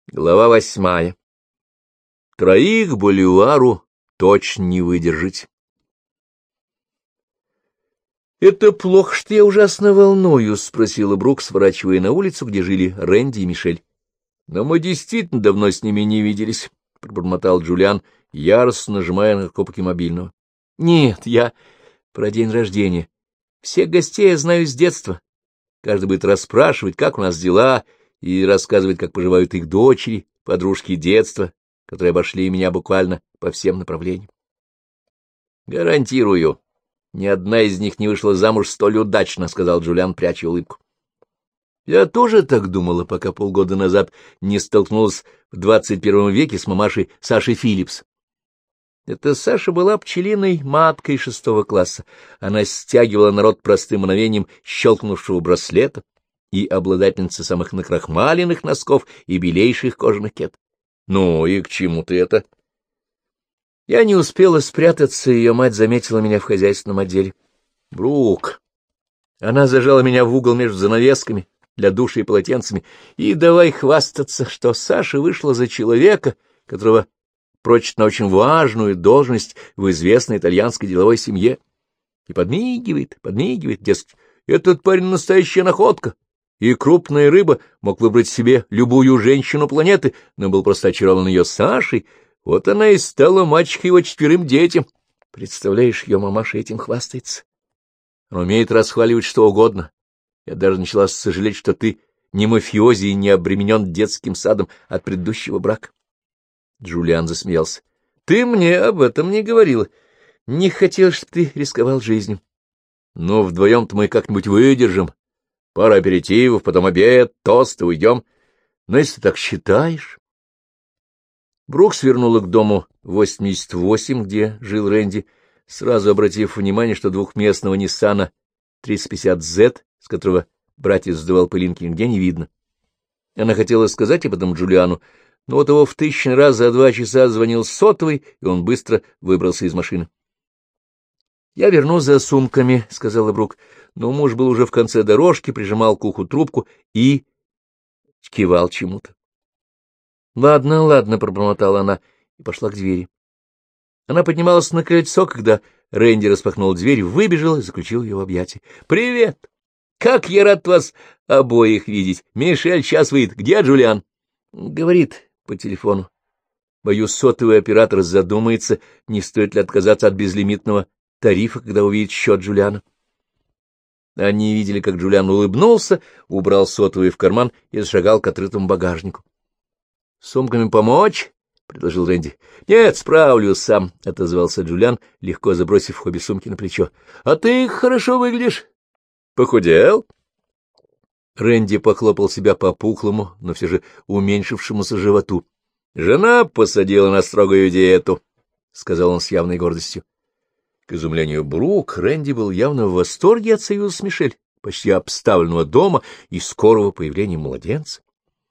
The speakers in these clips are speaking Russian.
Глава 8. Троих боливару точно не выдержать. — Это плохо, что я ужасно волнуюсь, — спросила Брук, сворачивая на улицу, где жили Рэнди и Мишель. — Но мы действительно давно с ними не виделись, — пробормотал Джулиан, яростно нажимая на кнопки мобильного. — Нет, я про день рождения. Всех гостей я знаю с детства. Каждый будет расспрашивать, как у нас дела, и рассказывать, как поживают их дочери, подружки детства, которые обошли меня буквально по всем направлениям. Гарантирую, ни одна из них не вышла замуж столь удачно, — сказал Джулиан, пряча улыбку. Я тоже так думала, пока полгода назад не столкнулась в 21 веке с мамашей Сашей Филлипс. Эта Саша была пчелиной маткой 6 класса. Она стягивала народ простым мгновением щелкнувшего браслета и обладательница самых накрахмаленных носков и белейших кожаных кет. Ну и к чему ты это? Я не успела спрятаться, ее мать заметила меня в хозяйственном отделе. Брук. Она зажала меня в угол между занавесками для душа и полотенцами, и давай хвастаться, что Саша вышла за человека, которого прочит на очень важную должность в известной итальянской деловой семье. И подмигивает, дескать, этот парень настоящая находка. И крупная рыба мог выбрать себе любую женщину планеты, но был просто очарован ее Сашей. Вот она и стала мачехой его 4 детям. Представляешь, ее мамаша этим хвастается. Она умеет расхваливать что угодно. Я даже начала сожалеть, что ты не мафиози и не обременен детским садом от предыдущего брака. Джулиан засмеялся. — Ты мне об этом не говорила. Не хотел, чтобы ты рисковал жизнью. Но вдвоем-то мы как-нибудь выдержим. Пара аперитивов, потом обед, тост, и уйдем. Но если ты так считаешь... Брук свернула к дому 88, где жил Рэнди, сразу обратив внимание, что двухместного Ниссана 350Z, с которого братец сдавал пылинки, нигде не видно. Она хотела сказать об этом Джулиану, но вот его в 1000 раз за 2 часа звонил сотовый, и он быстро выбрался из машины. — Я вернусь за сумками, — сказала Брук, но муж был уже в конце дорожки, прижимал к уху трубку и кивал чему-то. — Ладно, ладно, — пробормотала она и пошла к двери. Она поднималась на крыльцо, когда Рэнди распахнул дверь, выбежал и заключил ее в объятия. — Привет! Как я рад вас обоих видеть! Мишель сейчас выйдет. Где Джулиан? — Говорит по телефону. Боюсь, сотовый оператор задумается, не стоит ли отказаться от безлимитного тарифа, когда увидит счет Джулиана. Они видели, как Джулиан улыбнулся, убрал сотовый в карман и зашагал к открытому багажнику. — Сумками помочь? — предложил Рэнди. — Нет, справлюсь сам, — отозвался Джулиан, легко забросив обе сумки на плечо. — А ты хорошо выглядишь. — Похудел? Рэнди похлопал себя по пухлому, но все же уменьшившемуся животу. — Жена посадила на строгую диету, — сказал он с явной гордостью. К изумлению Брук, Рэнди был явно в восторге от союза с Мишель, почти обставленного дома и скорого появления младенца.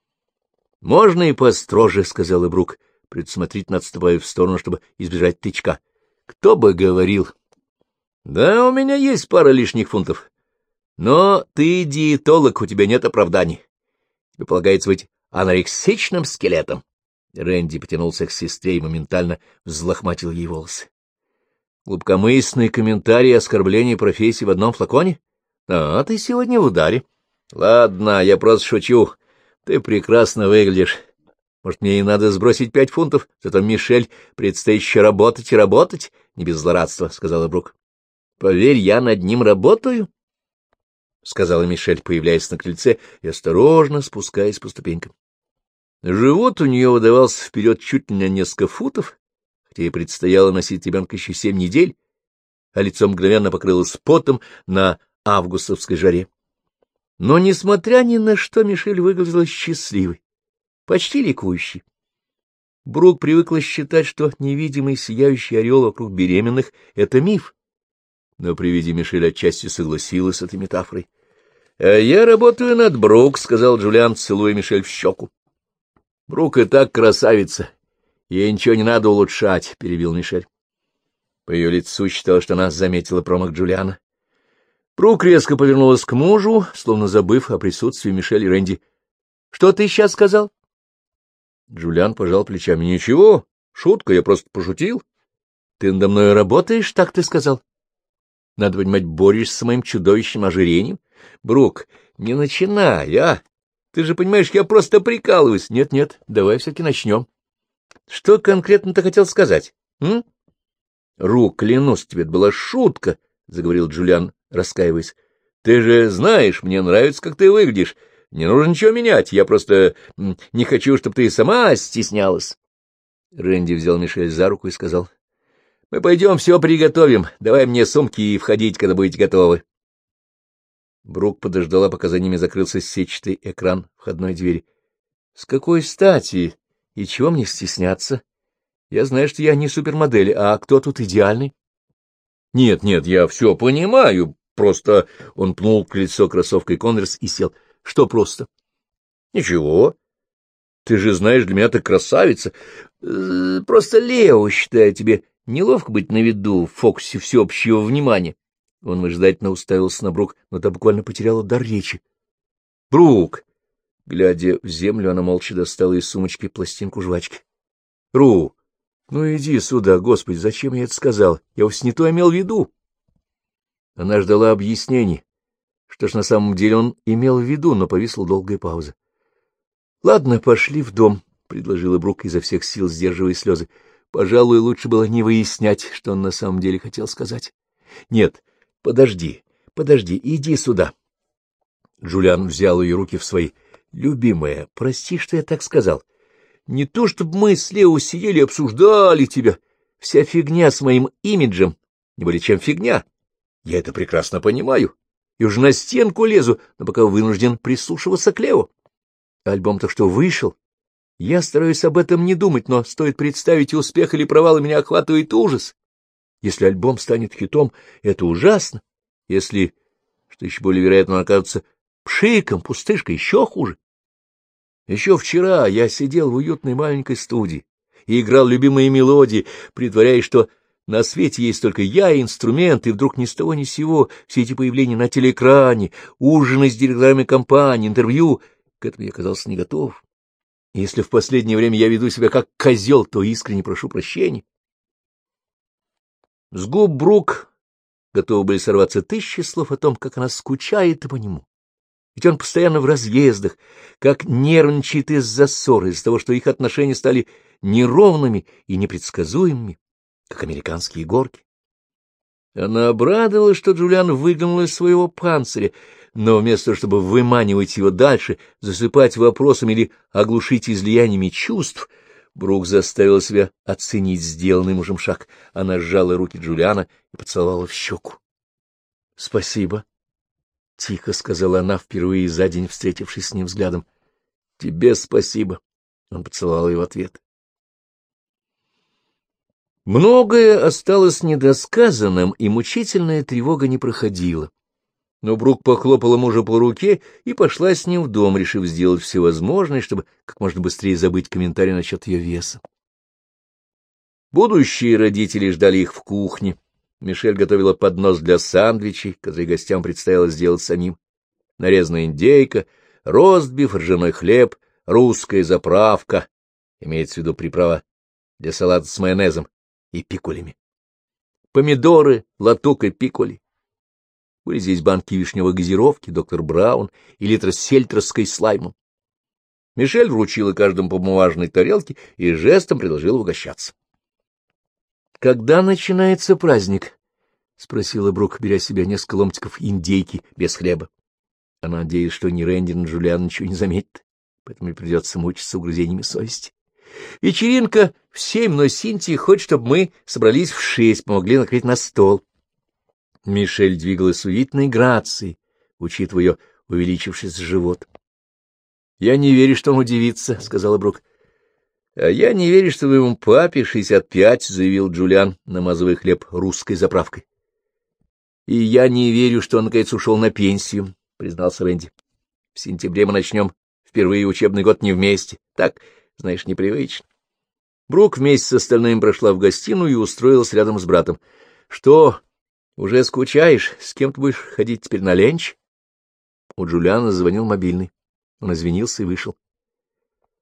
— Можно и построже, — сказала Брук, предусмотрительно отступая в сторону, чтобы избежать тычка. — Кто бы говорил. — Да, у меня есть пара лишних фунтов. Но ты диетолог, у тебя нет оправданий. Тебе полагается быть анорексичным скелетом. Рэнди потянулся к сестре и моментально взлохматил ей волосы. Глубокомысленный комментарий и оскорбление профессии в одном флаконе? А ты сегодня в ударе. Ладно, я просто шучу. Ты прекрасно выглядишь. Может, мне и надо сбросить 5 фунтов, зато Мишель предстоит еще работать и работать, не без злорадства, — сказала Брук. — Поверь, я над ним работаю, — сказала Мишель, появляясь на крыльце и осторожно спускаясь по ступенькам. Живот у нее выдавался вперед чуть ли не на несколько футов, хотя ей предстояло носить ребенка еще 7 недель, а лицо мгновенно покрылось потом на августовской жаре. Но, несмотря ни на что, Мишель выглядела счастливой, почти ликующей. Брук привыкла считать, что невидимый сияющий орел вокруг беременных — это миф, но при виде Мишель отчасти согласилась с этой метафорой. — Я работаю над Брук, — сказал Джулиан, целуя Мишель в щеку. — Брук и так красавица. Ей ничего не надо улучшать, — перебил Мишель. По ее лицу считала, что она заметила промах Джулиана. Брук резко повернулась к мужу, словно забыв о присутствии Мишель и Рэнди. — Что ты сейчас сказал? Джулиан пожал плечами. — Ничего, шутка, я просто пошутил. — Ты надо мной работаешь, так ты сказал? Надо понимать, борешься с моим чудовищным ожирением. Брук, не начинай, а? Ты же понимаешь, я просто прикалываюсь. Нет, давай все-таки начнем. Что конкретно ты хотел сказать? Рук, клянусь тебе, это была шутка, — заговорил Джулиан, раскаиваясь. — Ты же знаешь, мне нравится, как ты выглядишь. Не нужно ничего менять, я просто не хочу, чтобы ты сама стеснялась. Рэнди взял Мишель за руку и сказал: — Мы пойдем все приготовим, давай мне сумки и входить, когда будете готовы. Брук подождала, пока за ними закрылся сетчатый экран входной двери. — С какой стати? И чего мне стесняться? Я знаю, что я не супермодель, а кто тут идеальный? — Нет, я все понимаю, просто... Он пнул колесо кроссовкой Конверс и сел. — Что просто? — Ничего. Ты же знаешь, для меня ты красавица. Просто Лео считает тебе неловко быть на виду в фокусе всеобщего внимания. Он выжидательно уставился на Брук, но та буквально потеряла дар речи. — Брук! Глядя в землю, она молча достала из сумочки пластинку жвачки. — Ру, ну иди сюда, Господи, зачем я это сказал? Я вовсе не то имел в виду. Она ждала объяснений. Что ж, на самом деле он имел в виду, но повисла долгая пауза. — Ладно, пошли в дом, — предложила Брук, изо всех сил сдерживая слезы. Пожалуй, лучше было не выяснять, что он на самом деле хотел сказать. — Нет, подожди, иди сюда. Джулиан взял ее руки в свои. — Любимая, прости, что я так сказал. Не то, чтобы мы с Лео сидели и обсуждали тебя. Вся фигня с моим имиджем, не более чем фигня. Я это прекрасно понимаю. И уже на стенку лезу, но пока вынужден прислушиваться к Лео. Альбом-то что вышел. Я стараюсь об этом не думать, но стоит представить успех или провал, и меня охватывает ужас. Если альбом станет хитом, это ужасно. Если, что еще более вероятно, он окажется пшиком, пустышкой, еще хуже. Еще вчера я сидел в уютной маленькой студии и играл любимые мелодии, притворяясь, что на свете есть только я и инструмент, и вдруг ни с того ни с сего все эти появления на телеэкране, ужины с директорами компании, интервью, к этому я оказался не готов. И если в последнее время я веду себя как козел, то искренне прошу прощения. С губ Брук готовы были сорваться тысячи слов о том, как она скучает по нему. Ведь он постоянно в разъездах, как нервничает из-за ссоры, из-за того, что их отношения стали неровными и непредсказуемыми, как американские горки. Она обрадовалась, что Джулиан выглянул из своего панциря, но вместо того, чтобы выманивать его дальше, засыпать вопросами или оглушить излияниями чувств, Брук заставила себя оценить сделанный мужем шаг. Она сжала руки Джулиана и поцеловала в щеку. — Спасибо. — тихо сказала она, впервые за день встретившись с ним взглядом. — Тебе спасибо. Он поцеловал ее в ответ. Многое осталось недосказанным, и мучительная тревога не проходила. Но Брук похлопала мужа по руке и пошла с ним в дом, решив сделать все возможное, чтобы как можно быстрее забыть комментарий насчет ее веса. Будущие родители ждали их в кухне. Мишель готовила поднос для сэндвичей, которые гостям предстояло сделать самим. Нарезанная индейка, ростбиф, ржаной хлеб, русская заправка, имеется в виду приправа для салата с майонезом и пикулями. Помидоры, латук и пикули. Были здесь банки вишневой газировки, доктор Браун и литр сельтерской с лаймом. Мишель вручила каждому по бумажной тарелке и жестом предложила угощаться. — Когда начинается праздник? — спросила Брук, беря себе несколько ломтиков индейки без хлеба. Она надеялась, что ни Рэнди, ни Джулиан ничего не заметит, поэтому ей придется мучиться угрызениями совести. — Вечеринка в 7, но Синтия хочет, чтобы мы собрались в 6, помогли накрыть на стол. Мишель двигалась с удивительной грацией, учитывая ее увеличившийся живот. — Я не верю, что он удивится, — сказала Брук. — А я не верю, что твоему папе 65, — заявил Джулиан, намазывая хлеб русской заправкой. — И я не верю, что он, наконец, ушел на пенсию, — признался Рэнди. — В сентябре мы начнем впервые учебный год не вместе. Так, знаешь, непривычно. Брук вместе с остальными прошла в гостиную и устроилась рядом с братом. — Что, уже скучаешь? С кем ты будешь ходить теперь на ленч? У Джулиана звонил мобильный. Он извинился и вышел.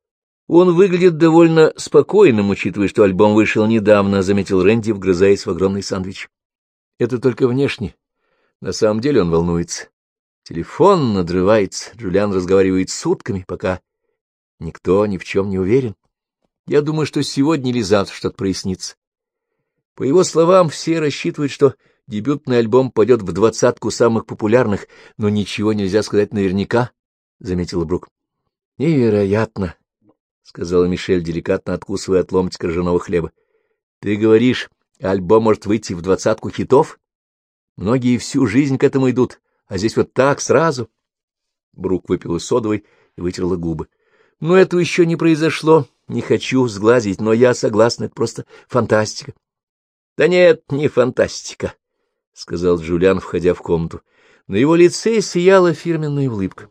Он выглядит довольно спокойным, учитывая, что альбом вышел недавно, — заметил Рэнди, вгрызаясь в огромный sáндвич. Это только внешне. На самом деле он волнуется. Телефон надрывается, Джулиан разговаривает сутками, пока никто ни в чем не уверен. Я думаю, что сегодня или завтра что-то прояснится. По его словам, все рассчитывают, что дебютный альбом пойдет в 20-ку самых популярных, но ничего нельзя сказать наверняка, — заметила Брук. — Невероятно, — сказала Мишель, деликатно откусывая от ломтика ржаного хлеба. — Ты говоришь, альбом может выйти в 20-ку хитов? Многие всю жизнь к этому идут, а здесь вот так сразу. Брук выпила содовой и вытерла губы. — Но этого еще не произошло. Не хочу сглазить, но я согласна, это просто фантастика. — Да нет, не фантастика, — сказал Джулиан, входя в комнату. На его лице сияла фирменная улыбка.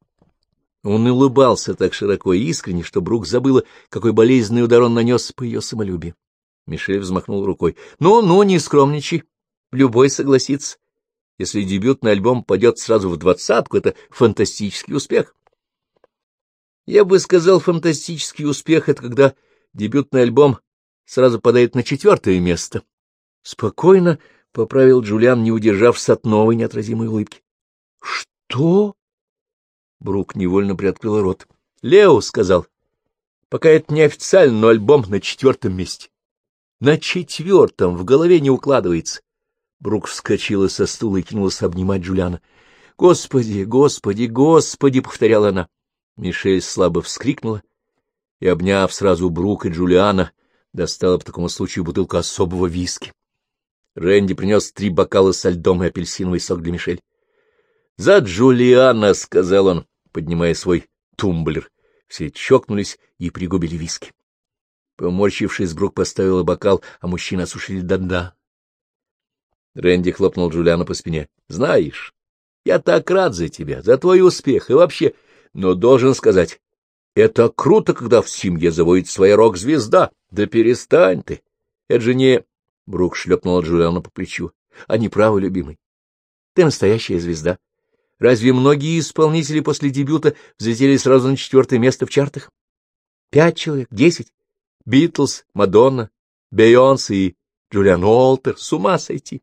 Он улыбался так широко и искренне, что Брук забыла, какой болезненный удар он нанес по ее самолюбию. Мишель взмахнул рукой. — Ну, не скромничай. Любой согласится. Если дебютный альбом пойдет сразу в 20-ку, это фантастический успех. Я бы сказал, фантастический успех — это когда дебютный альбом сразу падает на 4-е место. Спокойно поправил Джулиан, не удержавшись от новой неотразимой улыбки. — Что? Брук невольно приоткрыла рот. — Лео сказал. Пока это неофициально, но альбом на 4-м месте. На 4-м, в голове не укладывается. Брук вскочила со стула и кинулась обнимать Джулиана. — Господи, Господи, Господи! — повторяла она. Мишель слабо вскрикнула и, обняв сразу Брук и Джулиана, достала по такому случаю бутылку особого виски. Рэнди принес 3 бокала со льдом и апельсиновый сок для Мишель. — За Джулиана! — сказал он, поднимая свой тумблер. Все чокнулись и пригубили виски. Поморщившись, Брук поставила бокал, а мужчины осушили до дна. Рэнди хлопнул Джулиана по спине. — Знаешь, я так рад за тебя, за твой успех и вообще... Но должен сказать, это круто, когда в семье заводит своя рок-звезда. Да перестань ты. Это же не... Брук шлепнула Джулиана по плечу. Они правы, любимый. Ты настоящая звезда. Разве многие исполнители после дебюта взлетели сразу на 4-е место в чартах? 5 человек, 10. Битлз, Мадонна, Бейонсе и Джулиан Уолтер. С ума сойти.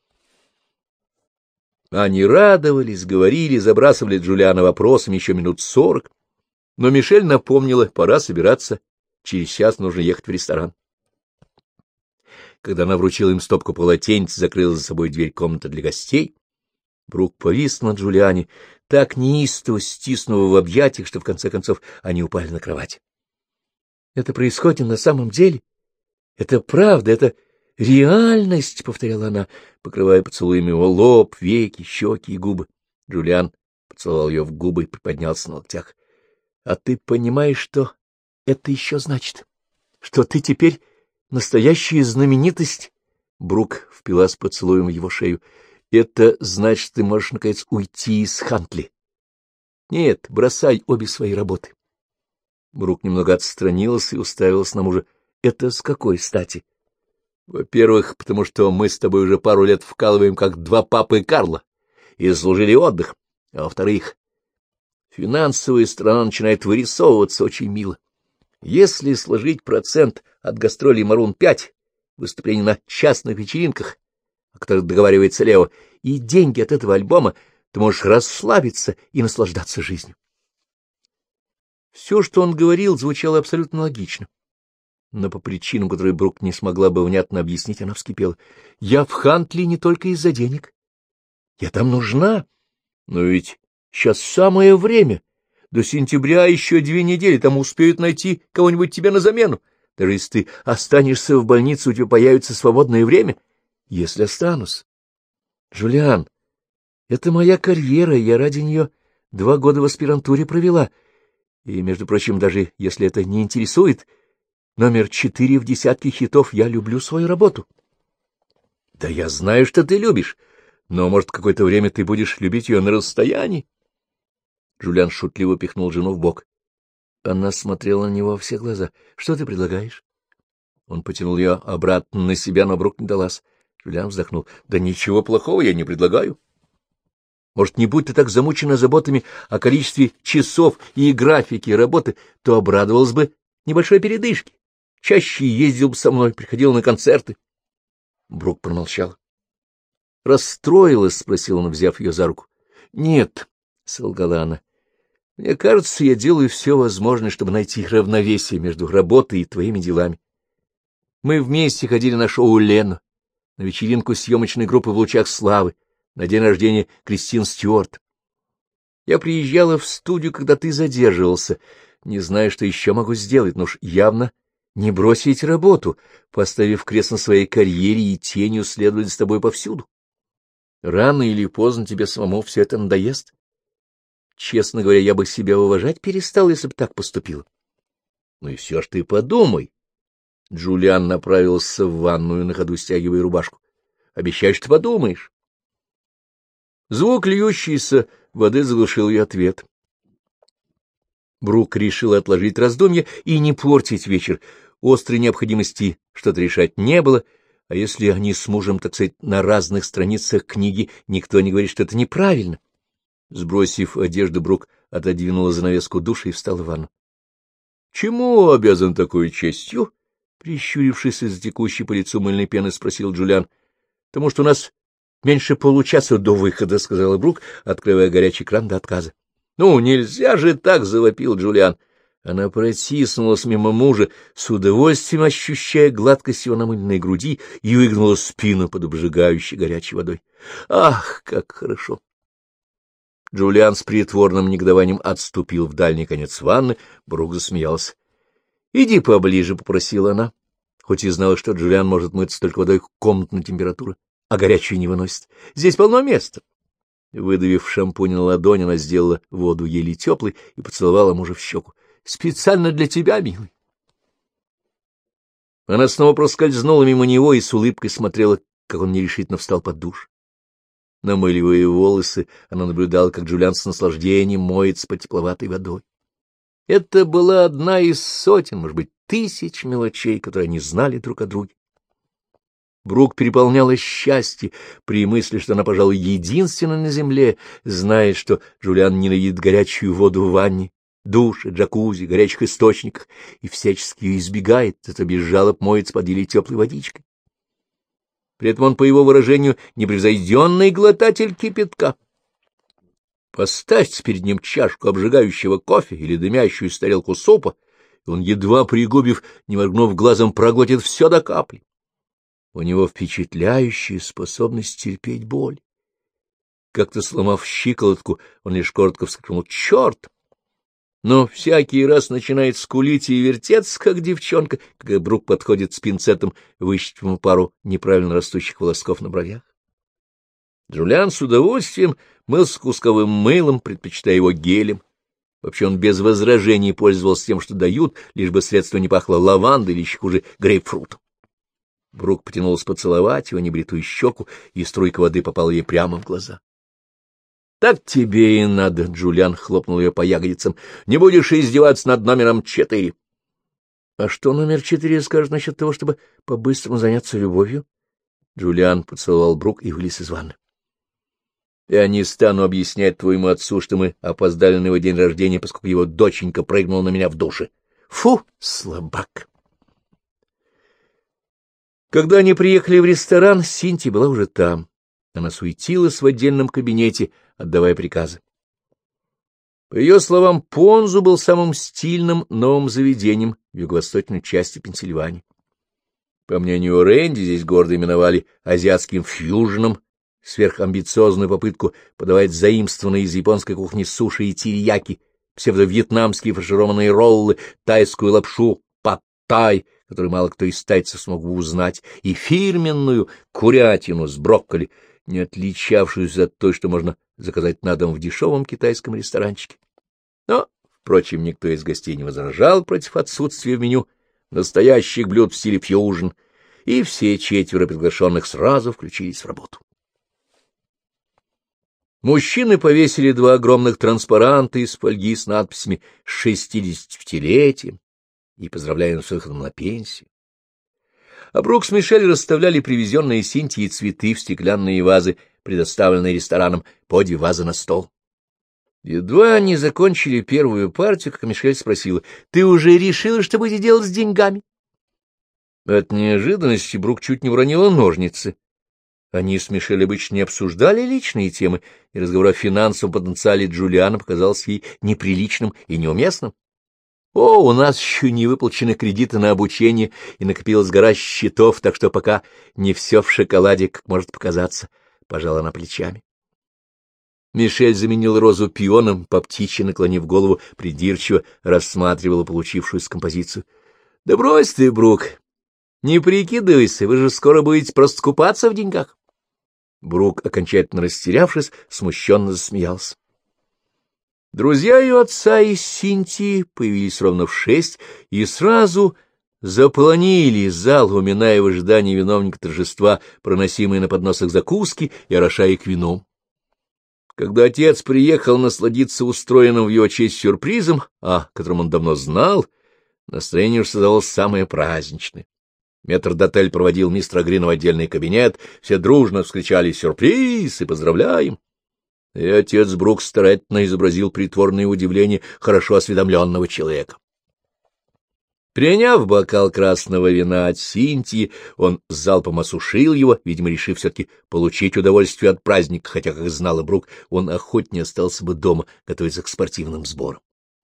Они радовались, говорили, забрасывали Джулиана вопросами еще минут 40, но Мишель напомнила, пора собираться, через час нужно ехать в ресторан. Когда она вручила им стопку полотенец, закрыла за собой дверь комнаты для гостей, Брук повис на Джулиане, так неистово стиснув в объятиях, что в конце концов они упали на кровать. — Это происходит на самом деле? Это правда, это... «Реальность», — повторяла она, покрывая поцелуями его лоб, веки, щеки и губы. Джулиан поцеловал ее в губы и приподнялся на локтях. — А ты понимаешь, что это еще значит? Что ты теперь настоящая знаменитость? Брук впилась поцелуем в его шею. — Это значит, ты можешь, наконец, уйти из Хантли. — Нет, бросай обе свои работы. Брук немного отстранилась и уставилась на мужа. — Это с какой стати? — Во-первых, потому что мы с тобой уже пару лет вкалываем, как 2 папы Карла, и заслужили отдых. А во-вторых, финансовая сторона начинает вырисовываться очень мило. Если сложить процент от гастролей Марун-5, выступлений на частных вечеринках, о которых договаривается Лео, и деньги от этого альбома, ты можешь расслабиться и наслаждаться жизнью. Все, что он говорил, звучало абсолютно логично. Но по причинам, которые Брук не смогла бы внятно объяснить, она вскипела. — Я в Хантли не только из-за денег. Я там нужна. Но ведь сейчас самое время. До сентября еще 2 недели, там успеют найти кого-нибудь тебе на замену. Даже если ты останешься в больнице, у тебя появится свободное время. Если останусь. Джулиан, это моя карьера, я ради нее 2 года в аспирантуре провела. И, между прочим, даже если это не интересует... Номер 4 в десятке хитов «Я люблю свою работу». — Да я знаю, что ты любишь, но, может, какое-то время ты будешь любить ее на расстоянии? Джулиан шутливо пихнул жену в бок. Она смотрела на него во все глаза. — Что ты предлагаешь? Он потянул ее обратно на себя, но Брук не далась. Джулиан вздохнул. — Да ничего плохого я не предлагаю. Может, не будь ты так замучена заботами о количестве часов и графике работы, то обрадовалась бы небольшой передышке. Чаще ездил бы со мной, приходил на концерты. Брук промолчал. — Расстроилась? — спросил он, взяв ее за руку. — Нет, — солгала она. — Мне кажется, я делаю все возможное, чтобы найти равновесие между работой и твоими делами. Мы вместе ходили на шоу «Лена», на вечеринку съемочной группы «В лучах славы», на день рождения Кристин Стюарт. Я приезжала в студию, когда ты задерживался. Не знаю, что еще могу сделать, но уж явно не бросить работу, поставив крест на своей карьере и тенью следовать за тобой повсюду. Рано или поздно тебе самому все это надоест. Честно говоря, я бы себя уважать перестал, если бы так поступила. Ну и все ж ты подумай. Джулиан направился в ванную, на ходу стягивая рубашку. Обещаешь, что подумаешь. Звук льющейся воды заглушил ее ответ. Брук решил отложить раздумья и не портить вечер. Острой необходимости что-то решать не было, а если они с мужем, так сказать, на разных страницах книги, никто не говорит, что это неправильно. Сбросив одежду, Брук отодвинула занавеску душа и встал в ванну. — Чему обязан такой честью? — прищурившись из текущей по лицу мыльной пены, спросил Джулиан. — Потому что у нас меньше получаса до выхода, — сказала Брук, открывая горячий кран до отказа. — Ну, нельзя же так, — завопил Джулиан. Она протиснулась мимо мужа, с удовольствием ощущая гладкость его намыленной груди, и выгнула спину под обжигающей горячей водой. Ах, как хорошо! Джулиан с притворным негодованием отступил в дальний конец ванны. Брук засмеялся. — Иди поближе, — попросила она, хоть и знала, что Джулиан может мыться только водой комнатной температуры, а горячую не выносит. Здесь полно места. Выдавив шампунь на ладонь, она сделала воду еле теплой и поцеловала мужа в щеку. — Специально для тебя, милый. Она снова проскользнула мимо него и с улыбкой смотрела, как он нерешительно встал под душ. Намыливая волосы, она наблюдала, как Джулиан с наслаждением моется под тепловатой водой. Это была одна из сотен, может быть, тысяч мелочей, которые они знали друг о друге. Брук переполняло счастье при мысли, что она, пожалуй, единственная на земле, знает, что Джулиан ненавидит горячую воду в ванне, душе, джакузи, горячих источниках и всячески ее избегает, зато без жалоб моется под еле теплой водичкой. При этом он, по его выражению, непревзойденный глотатель кипятка. Поставьте перед ним чашку обжигающего кофе или дымящуюся тарелку супа, и он, едва пригубив, не моргнув глазом, проглотит все до капли. У него впечатляющая способность терпеть боль. Как-то сломав щиколотку, он лишь коротко вскрикнул «Черт!», но всякий раз начинает скулить и вертеться, как девчонка, когда Брук подходит с пинцетом, выщипав ему пару неправильно растущих волосков на бровях. Джулиан с удовольствием мылся кусковым мылом, предпочитая его гелем. Вообще он без возражений пользовался тем, что дают, лишь бы средство не пахло лавандой или еще хуже грейпфрутом. Брук потянулся поцеловать его небритую щеку, и струйка воды попала ей прямо в глаза. — Так тебе и надо, — Джулиан хлопнул ее по ягодицам. — Не будешь издеваться над номером 4. — А что номер 4 скажет насчет того, чтобы по-быстрому заняться любовью? Джулиан поцеловал Брук и вылез из ванны. — Я не стану объяснять твоему отцу, что мы опоздали на его день рождения, поскольку его доченька прыгнула на меня в душе. Фу, слабак! Когда они приехали в ресторан, Синтия была уже там. Она суетилась в отдельном кабинете, отдавая приказы. По ее словам, Понзу был самым стильным новым заведением в юго-восточной части Пенсильвании. По мнению Рэнди, здесь гордо именовали азиатским фьюженом, сверхамбициозную попытку подавать заимствованные из японской кухни суши и терияки, псевдо-вьетнамские фаршированные роллы, тайскую лапшу, пад-тай, которую мало кто из тайцев смог бы узнать, и фирменную курятину с брокколи, не отличавшуюся от той, что можно заказать на дом в дешевом китайском ресторанчике. Но, впрочем, никто из гостей не возражал против отсутствия в меню настоящих блюд в стиле фьюжн, и все 4 приглашенных сразу включились в работу. Мужчины повесили 2 огромных транспаранта из фольги с надписями «С 65-летием» и «Поздравляем с выходом на пенсию». А Брук с Мишель расставляли привезенные Синтией цветы в стеклянные вазы предоставленной рестораном, по 2 вазы на стол. Едва они закончили первую партию, как Мишель спросила: «Ты уже решила, что будете делать с деньгами?» От неожиданности Брук чуть не уронила ножницы. Они с Мишель обычно не обсуждали личные темы, и разговор о финансовом потенциале Джулиана показался ей неприличным и неуместным. «О, у нас еще не выплачены кредиты на обучение, и накопилась гора счетов, так что пока не все в шоколаде, как может показаться», — пожала она плечами. Мишель заменил розу пионом, по птичьи наклонив голову, придирчиво рассматривала получившуюся композицию. — Да брось ты, Брук, не прикидывайся, вы же скоро будете просто купаться в деньгах. Брук, окончательно растерявшись, смущенно засмеялся. Друзья ее отца и Синтии появились ровно в 6 и сразу заполонили зал, уминая в ожидании виновника торжества, проносимые на подносах закуски и орошая их вином. Когда отец приехал насладиться устроенным в его честь сюрпризом, о котором он давно знал, настроение уж создалось самое праздничное. Метрдотель проводил мистера Грина в отдельный кабинет, все дружно вскричали «Сюрприз!» и «Поздравляем!». И отец Брук старательно изобразил притворное удивление хорошо осведомленного человека. Приняв бокал красного вина от Синтии, он залпом осушил его, видимо, решив все-таки получить удовольствие от праздника, хотя, как знал и Брук, он охотнее остался бы дома готовиться к спортивным сборам.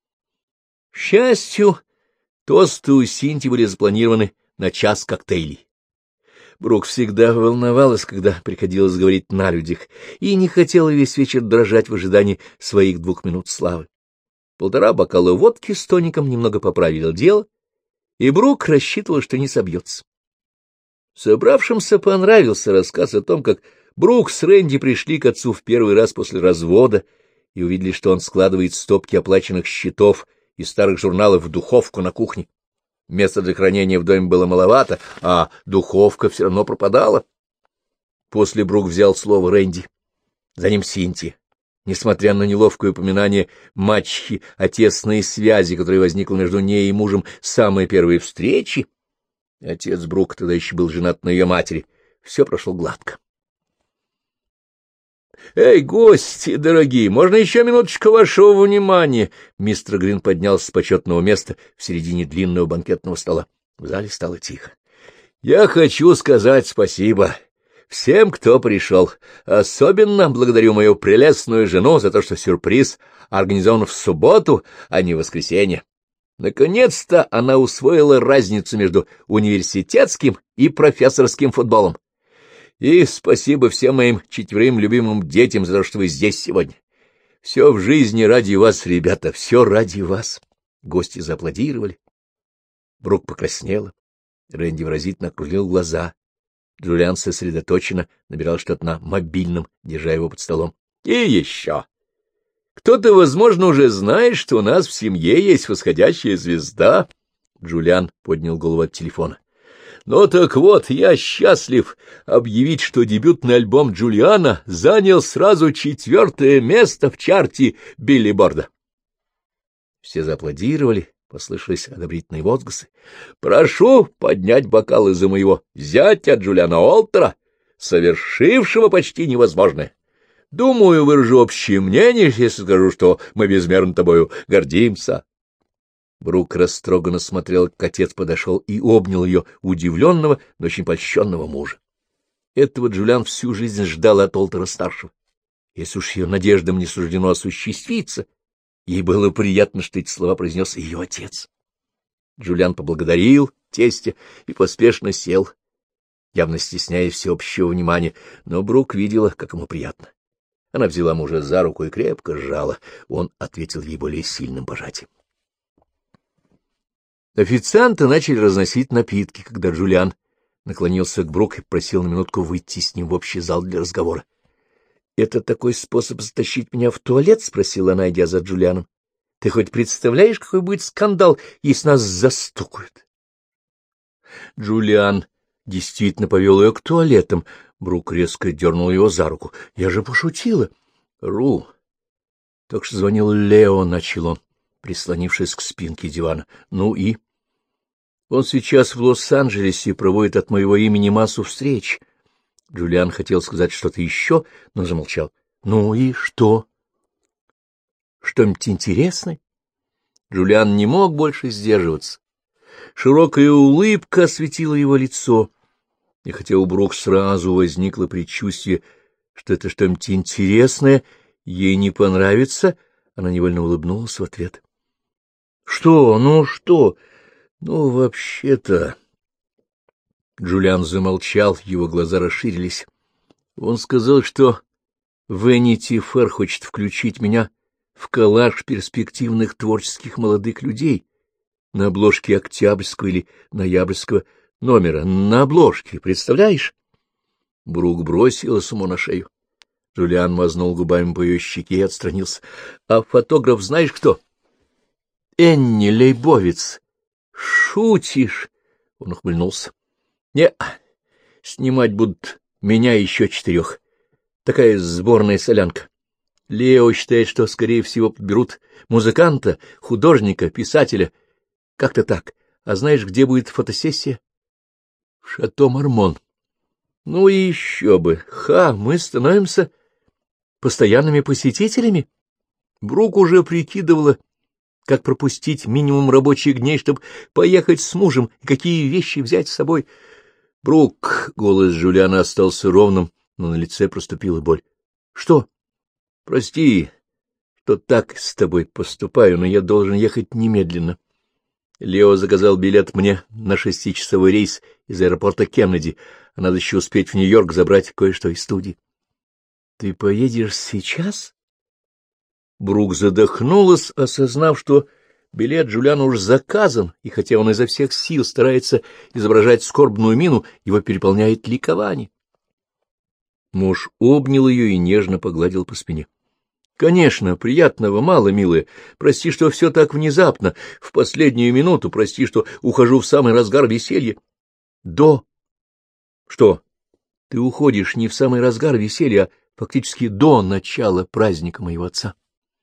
К счастью, тосты у Синтии были запланированы на час коктейлей. Брук всегда волновалась, когда приходилось говорить на людях, и не хотела весь вечер дрожать в ожидании своих 2 минут славы. 1,5 бокала водки с тоником немного поправили дело, и Брук рассчитывал, что не собьется. Собравшимся понравился рассказ о том, как Брук с Рэнди пришли к отцу в первый раз после развода и увидели, что он складывает стопки оплаченных счетов и старых журналов в духовку на кухне. Места для хранения в доме было маловато, а духовка все равно пропадала. После Брук взял слово Рэнди, за ним Синтия. Несмотря на неловкое упоминание мачехи о тесной связи, которая возникла между ней и мужем с самой первой встречи, отец Брук тогда еще был женат на ее матери, все прошло гладко. — Эй, гости дорогие, можно еще минуточку вашего внимания? Мистер Грин поднялся с почетного места в середине длинного банкетного стола. В зале стало тихо. — Я хочу сказать спасибо всем, кто пришел. Особенно благодарю мою прелестную жену за то, что сюрприз организован в субботу, а не в воскресенье. Наконец-то она усвоила разницу между университетским и профессорским футболом. И спасибо всем моим 4 любимым детям за то, что вы здесь сегодня. Все в жизни ради вас, ребята, все ради вас. Гости зааплодировали. Брук покраснела. Рэнди выразительно округлил глаза. Джулиан сосредоточенно набирал что-то на мобильном, держа его под столом. — И еще. Кто-то, возможно, уже знает, что у нас в семье есть восходящая звезда. Джулиан поднял голову от телефона. — Ну так вот, я счастлив объявить, что дебютный альбом Джулиана занял сразу 4-е место в чарте Биллиборда. Все зааплодировали. Послышались одобрительные возгласы. — Прошу поднять бокалы за моего зятя Джулиана Олтера, совершившего почти невозможное. Думаю, выражу общее мнение, если скажу, что мы безмерно тобою гордимся. Брук растроганно смотрел, как отец подошел и обнял ее удивленного, но очень польщенного мужа. Этого Джулиан всю жизнь ждал от Олтера-старшего. Если уж ее надеждам не суждено осуществиться, ей было приятно, что эти слова произнес ее отец. Джулиан поблагодарил тестя и поспешно сел, явно стесняясь всеобщего внимания, но Брук видела, как ему приятно. Она взяла мужа за руку и крепко сжала. Он ответил ей более сильным пожатием. Официанты начали разносить напитки, когда Джулиан наклонился к Брук и просил на минутку выйти с ним в общий зал для разговора. — Это такой способ затащить меня в туалет? — спросила она, идя за Джулианом. — Ты хоть представляешь, какой будет скандал, если нас застукают? Джулиан действительно повел ее к туалетам. Брук резко дернул его за руку. — Я же пошутила. — Ру. Так что звонил Лео, — начал он, прислонившись к спинке дивана. — Ну и? — Он сейчас в Лос-Анджелесе и проводит от моего имени массу встреч. Джулиан хотел сказать что-то еще, но замолчал. — Ну и что? — Что-нибудь интересное? Джулиан не мог больше сдерживаться. Широкая улыбка осветила его лицо, и хотя у Брук сразу возникло предчувствие, что это что-нибудь интересное, ей не понравится, она невольно улыбнулась в ответ. — Что? Ну что? Ну, вообще-то... Джулиан замолчал, его глаза расширились. Он сказал, что Vanity Fair хочет включить меня в коллаж перспективных творческих молодых людей на обложке октябрьского или ноябрьского номера. На обложке, представляешь? Брук бросилась ему на шею. Джулиан мазнул губами по ее щеке и отстранился. — А фотограф знаешь кто? — Энни Лейбовиц. — Шутишь? — он ухмыльнулся. — Не, снимать будут меня еще 4. Такая сборная солянка. Лео считает, что, скорее всего, подберут музыканта, художника, писателя. Как-то так. А знаешь, где будет фотосессия? В Шато Мармон. Ну и еще бы. Мы становимся постоянными посетителями. Брук уже прикидывала, как пропустить минимум рабочих дней, чтобы поехать с мужем, и какие вещи взять с собой. Брук, голос Джулиана остался ровным, но на лице проступила боль. — Что? — Прости, что так с тобой поступаю, но я должен ехать немедленно. Лео заказал билет мне на 6-часовой рейс из аэропорта Кеннеди, а надо еще успеть в Нью-Йорк забрать кое-что из студии. — Ты поедешь сейчас? Брук задохнулась, осознав, что билет Джулиану уж заказан, и хотя он изо всех сил старается изображать скорбную мину, его переполняет ликование. Муж обнял ее и нежно погладил по спине. — Конечно, приятного мало, милая. Прости, что все так внезапно, в последнюю минуту, прости, что ухожу в самый разгар веселья. — До. — Что? Ты уходишь не в самый разгар веселья, а фактически до начала праздника моего отца.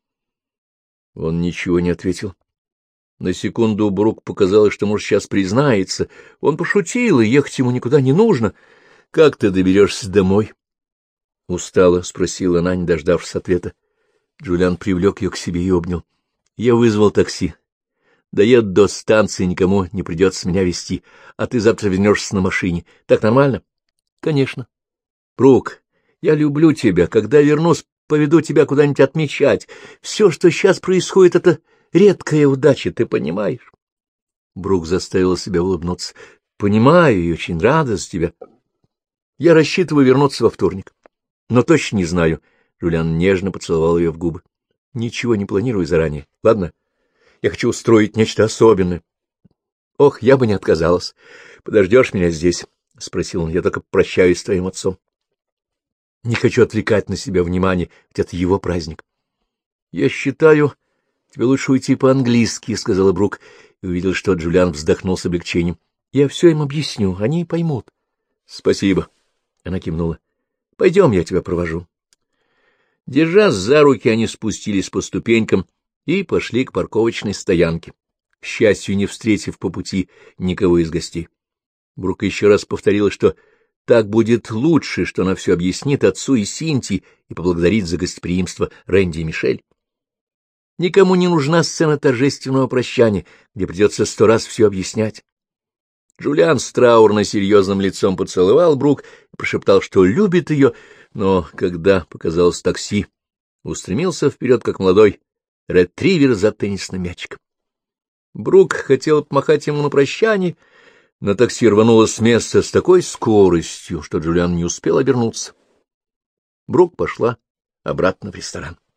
Он ничего не ответил. На секунду Брук показалось, что, может, сейчас признается. Он пошутил, и ехать ему никуда не нужно. — Как ты доберешься домой? — устало спросила она, не дождавшись ответа. Джулиан привлек ее к себе и обнял. — Я вызвал такси. Доеду до станции, никому не придется меня везти, а ты завтра вернешься на машине. Так нормально? — Конечно. — Брук, я люблю тебя. Когда вернусь, поведу тебя куда-нибудь отмечать. Все, что сейчас происходит, — это редкая удача, ты понимаешь? Брук заставила себя улыбнуться. — Понимаю и очень рада за тебя. Я рассчитываю вернуться во вторник. Но точно не знаю. Джулиан нежно поцеловал ее в губы. — Ничего не планирую заранее, ладно? Я хочу устроить нечто особенное. — Ох, я бы не отказалась. Подождешь меня здесь? — спросил он. — Я только прощаюсь с твоим отцом. Не хочу отвлекать на себя внимание, ведь это его праздник. — Я считаю, тебе лучше уйти по-английски, — сказала Брук, и увидел, что Джулиан вздохнул с облегчением. — Я все им объясню, они поймут. — Спасибо. Она кивнула. — Пойдем, я тебя провожу. Держась за руки, они спустились по ступенькам и пошли к парковочной стоянке, к счастью, не встретив по пути никого из гостей. Брук еще раз повторила, что так будет лучше, что она все объяснит отцу и Синтии и поблагодарит за гостеприимство Рэнди и Мишель. Никому не нужна сцена торжественного прощания, где придется 100 раз все объяснять. Джулиан с траурно-серьезным лицом поцеловал Брук и прошептал, что любит ее, но, когда показалось такси, устремился вперед, как молодой ретривер за теннисным мячиком. Брук хотел помахать ему на прощание, но такси рвануло с места с такой скоростью, что Джулиан не успел обернуться. Брук пошла обратно в ресторан.